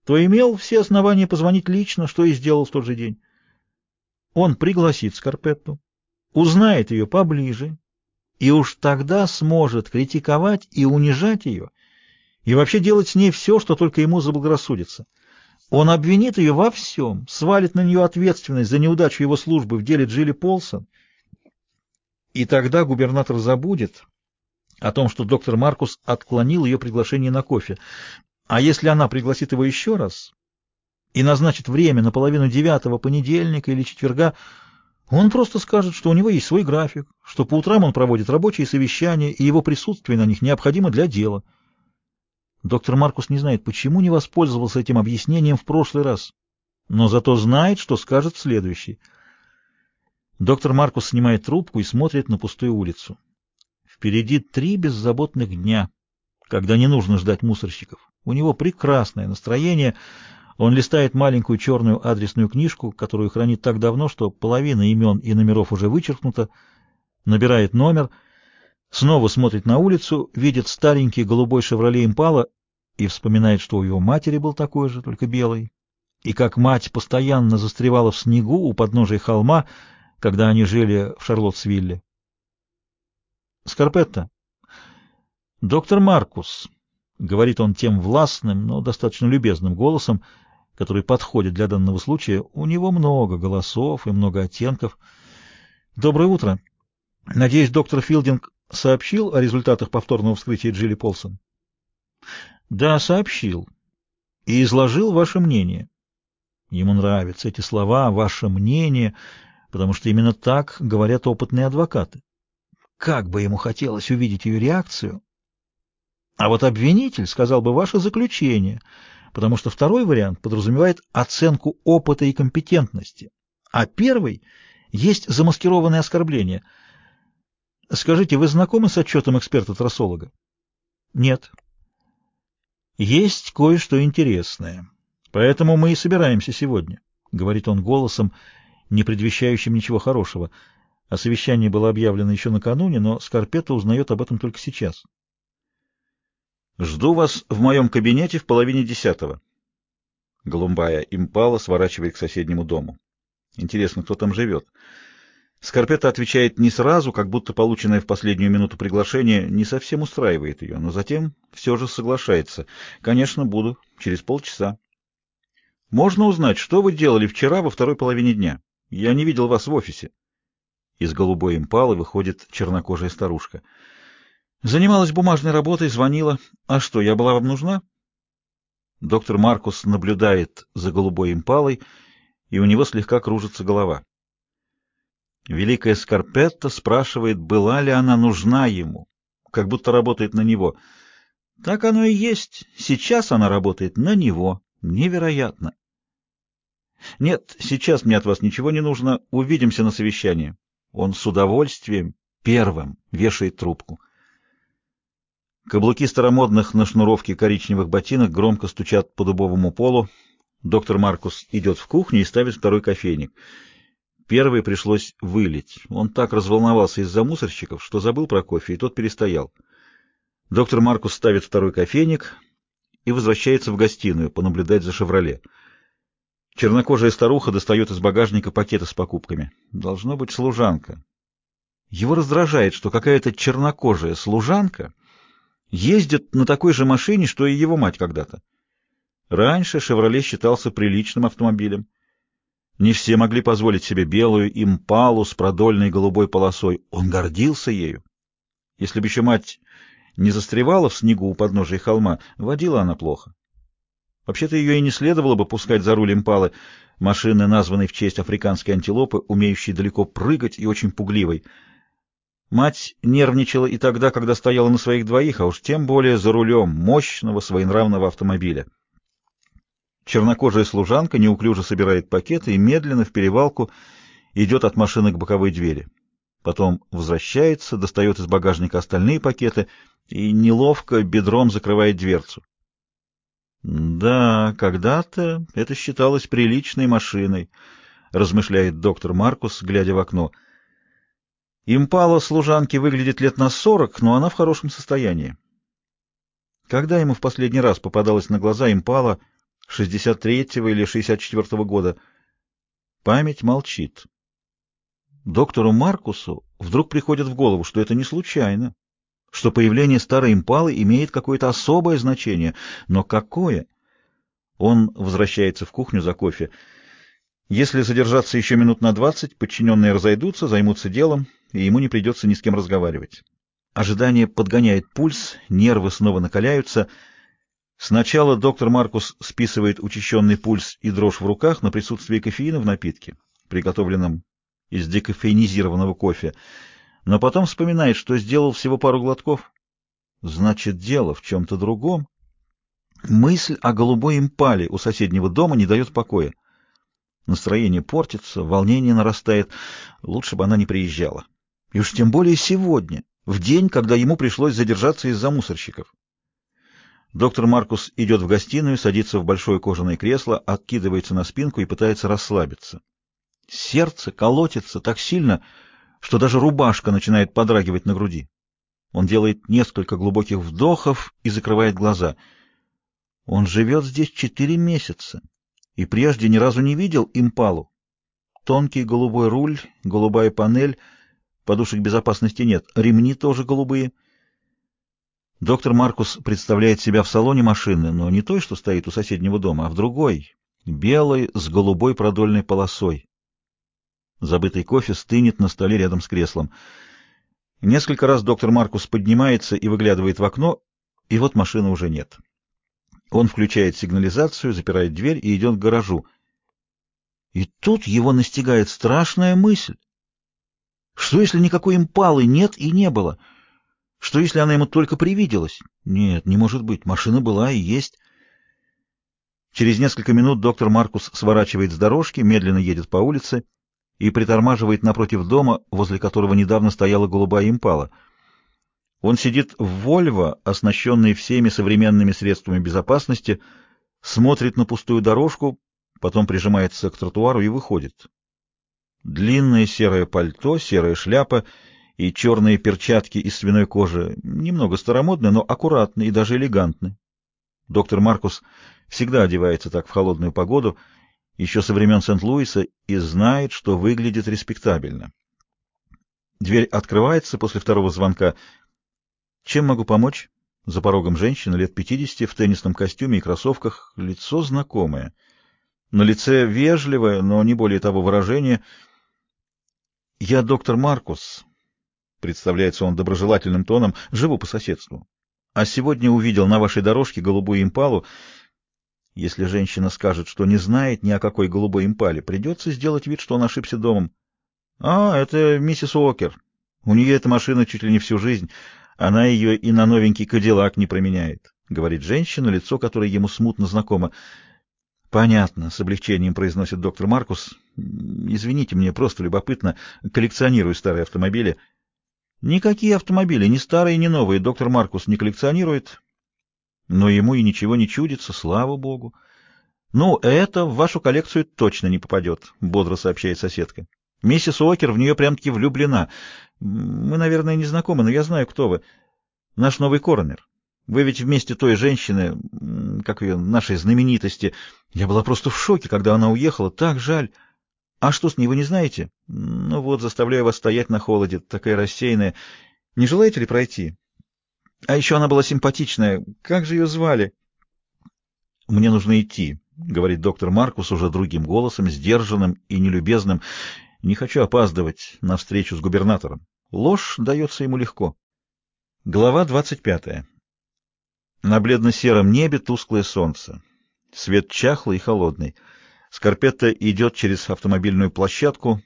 то имел все основания позвонить лично, что и сделал в тот же день. Он пригласит Скарпетту, узнает ее поближе, и уж тогда сможет критиковать и унижать ее, и вообще делать с ней все, что только ему заблагорассудится. Он обвинит ее во всем, свалит на нее ответственность за неудачу его службы в деле Джилли Полсон, и тогда губернатор забудет о том, что доктор Маркус отклонил ее приглашение на кофе. А если она пригласит его еще раз и назначит время на 8:30 понедельника или четверга, он просто скажет, что у него есть свой график, что по утрам он проводит рабочие совещания, и его присутствие на них необходимо для дела. Доктор Маркус не знает, почему не воспользовался этим объяснением в прошлый раз, но зато знает, что скажет в следующий. Доктор Маркус снимает трубку и смотрит на пустую улицу. Впереди 3 беззаботных дня, когда не нужно ждать мусорщиков. У него прекрасное настроение. Он листает маленькую черную адресную книжку, которую хранит так давно, что половина имен и номеров уже вычеркнута, набирает номер, снова смотрит на улицу, видит старенький голубой «Шевроле Импала» и вспоминает, что у его матери был такой же, только белый, и как мать постоянно застревала в снегу у подножия холма, когда они жили в Шарлоттсвилле. «Скарпетта, доктор Маркус», — говорит он тем властным, но достаточно любезным голосом, который подходит для данного случая. У него много голосов и много оттенков. «Доброе утро. Надеюсь, доктор Филдинг сообщил о результатах повторного вскрытия Джилли Полсон?» «Да, сообщил. И изложил ваше мнение». Ему нравятся эти слова «ваше мнение», потому что именно так говорят опытные адвокаты. Как бы ему хотелось увидеть ее реакцию. А вот обвинитель сказал бы «ваше заключение», потому что второй вариант подразумевает оценку опыта и компетентности, а первый есть замаскированное оскорбление. Скажите, вы знакомы с отчетом эксперта-трассолога? Нет. Есть кое-что интересное, поэтому мы и собираемся сегодня, говорит он голосом, не предвещающим ничего хорошего. О совещании было объявлено еще накануне, но Скарпетта узнает об этом только сейчас. «Жду вас в моем кабинете в 9:30. Голубая Импала сворачивает к соседнему дому. Интересно, кто там живет? Скарпетта отвечает не сразу, как будто полученное в последнюю минуту приглашение не совсем устраивает ее, но затем все же соглашается. «Конечно, буду. Через полчаса». «Можно узнать, что вы делали вчера во второй половине дня? Я не видел вас в офисе». Из голубой Импалы выходит чернокожая старушка. «Занималась бумажной работой, звонила. А что, я была вам нужна?» Доктор Маркус наблюдает за голубой Импалой, и у него слегка кружится голова. Великая Скарпетта спрашивает, была ли она нужна ему, как будто работает на него. Так оно и есть. Сейчас она работает на него. Невероятно. «Нет, сейчас мне от вас ничего не нужно. Увидимся на совещании». Он с удовольствием первым вешает трубку. Каблуки старомодных на шнуровке коричневых ботинок громко стучат по дубовому полу. Доктор Маркус идет в кухню и ставит второй кофейник. Первый пришлось вылить. Он так разволновался из-за мусорщиков, что забыл про кофе, и тот перестоял. Доктор Маркус ставит второй кофейник и возвращается в гостиную понаблюдать за «Шевроле». Чернокожая старуха достает из багажника пакеты с покупками. Должно быть служанка. Его раздражает, что какая-то чернокожая служанка ездит на такой же машине, что и его мать когда-то. Раньше «Шевроле» считался приличным автомобилем. Не все могли позволить себе белую импалу с продольной голубой полосой. Он гордился ею. Если бы еще мать не застревала в снегу у подножия холма, водила она плохо. Вообще-то ее и не следовало бы пускать за руль импалы, машины, названной в честь африканской антилопы, умеющей далеко прыгать и очень пугливой. Мать нервничала и тогда, когда стояла на своих двоих, а уж тем более за рулем мощного своенравного автомобиля. Чернокожая служанка неуклюже собирает пакеты и медленно в перевалку идет от машины к боковой двери. Потом возвращается, достает из багажника остальные пакеты и неловко бедром закрывает дверцу. «Да, когда-то это считалось приличной машиной», — размышляет доктор Маркус, глядя в окно. «Импала служанки выглядит лет на 40, но она в хорошем состоянии». Когда ему в последний раз попадалась на глаза импала, 63-го или 64-го года. Память молчит. Доктору Маркусу вдруг приходит в голову, что это не случайно, что появление старой импалы имеет какое-то особое значение. Но какое? Он возвращается в кухню за кофе. Если задержаться еще минут на 20, подчиненные разойдутся, займутся делом, и ему не придется ни с кем разговаривать. Ожидание подгоняет пульс, нервы снова накаляются. Сначала доктор Маркус списывает учащенный пульс и дрожь в руках на присутствие кофеина в напитке, приготовленном из декофеинизированного кофе, но потом вспоминает, что сделал всего пару глотков. Значит, дело в чем-то другом. Мысль о голубой импале у соседнего дома не дает покоя. Настроение портится, волнение нарастает. Лучше бы она не приезжала. И уж тем более сегодня, в день, когда ему пришлось задержаться из-за мусорщиков. Доктор Маркус идет в гостиную, садится в большое кожаное кресло, откидывается на спинку и пытается расслабиться. Сердце колотится так сильно, что даже рубашка начинает подрагивать на груди. Он делает несколько глубоких вдохов и закрывает глаза. Он живет здесь 4 месяца и прежде ни разу не видел импалу. Тонкий голубой руль, голубая панель, подушек безопасности нет, ремни тоже голубые. Доктор Маркус представляет себя в салоне машины, но не той, что стоит у соседнего дома, а в другой, белой, с голубой продольной полосой. Забытый кофе стынет на столе рядом с креслом. Несколько раз доктор Маркус поднимается и выглядывает в окно, и вот машины уже нет. Он включает сигнализацию, запирает дверь и идет к гаражу. И тут его настигает страшная мысль. Что, если никакой импалы нет и не было? Что, если она ему только привиделась? Нет, не может быть, машина была и есть. Через несколько минут доктор Маркус сворачивает с дорожки, медленно едет по улице и притормаживает напротив дома, возле которого недавно стояла голубая импала. Он сидит в «Вольво», оснащенный всеми современными средствами безопасности, смотрит на пустую дорожку, потом прижимается к тротуару и выходит. Длинное серое пальто, серая шляпа и черные перчатки из свиной кожи, немного старомодные, но аккуратные и даже элегантные. Доктор Маркус всегда одевается так в холодную погоду, еще со времен Сент-Луиса, и знает, что выглядит респектабельно. Дверь открывается после второго звонка. «Чем могу помочь?» За порогом женщина лет 50 в теннисном костюме и кроссовках, лицо знакомое. На лице вежливое, но не более того выражение. «Я доктор Маркус», — представляется он доброжелательным тоном, — «живу по соседству. А сегодня увидел на вашей дорожке голубую импалу. Если женщина скажет, что не знает ни о какой голубой импале, придется сделать вид, что он ошибся домом. А, это миссис Уокер. У нее эта машина чуть ли не всю жизнь. Она ее и на новенький Кадиллак не променяет», — говорит женщина, лицо которой ему смутно знакомо. «Понятно», — с облегчением произносит доктор Маркус. «Извините, мне просто любопытно. Коллекционирую старые автомобили». Никакие автомобили, ни старые, ни новые, доктор Маркус не коллекционирует, но ему и ничего не чудится, слава богу. «Ну, это в вашу коллекцию точно не попадет», — бодро сообщает соседка. «Миссис Уокер в нее прям-таки влюблена. Мы, наверное, не знакомы, но я знаю, кто вы. Наш новый коронер. Вы ведь вместе той женщины, как ее, нашей знаменитости. Я была просто в шоке, когда она уехала. Так жаль. А что с ней, вы не знаете? Ну вот, заставляю вас стоять на холоде, такая рассеянная. Не желаете ли пройти? А еще она была симпатичная. Как же ее звали?» «Мне нужно идти», — говорит доктор Маркус уже другим голосом, сдержанным и нелюбезным. «Не хочу опаздывать на встречу с губернатором». Ложь дается ему легко. Глава 25. На бледно-сером небе тусклое солнце. Свет чахлый и холодный. Скарпетта идет через автомобильную площадку.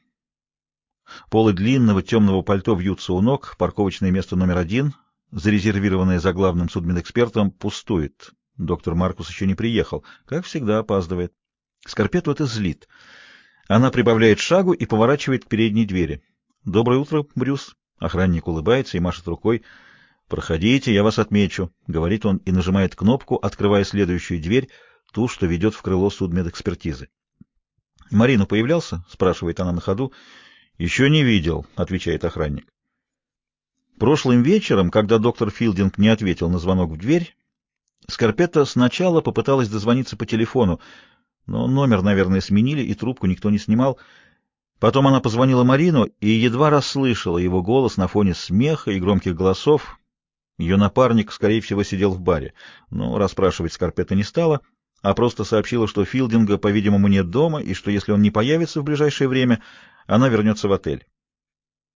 Полы длинного темного пальто вьются у ног. Парковочное место номер 1, зарезервированное за главным судмедэкспертом, пустует. Доктор Маркус еще не приехал. Как всегда, опаздывает. Скарпетту это злит. Она прибавляет шагу и поворачивает к передней двери. «Доброе утро, Брюс». Охранник улыбается и машет рукой. «Проходите, я вас отмечу», — говорит он и нажимает кнопку, открывая следующую дверь, ту, что ведет в крыло судмедэкспертизы. «Марина появлялся?» — спрашивает она на ходу. «Еще не видел», — отвечает охранник. Прошлым вечером, когда доктор Филдинг не ответил на звонок в дверь, Скарпетта сначала попыталась дозвониться по телефону, но номер, наверное, сменили, и трубку никто не снимал. Потом она позвонила Марину и едва расслышала его голос на фоне смеха и громких голосов. Ее напарник, скорее всего, сидел в баре, но расспрашивать Скарпетта не стала, а просто сообщила, что Филдинга, по-видимому, нет дома, и что если он не появится в ближайшее время, она вернется в отель.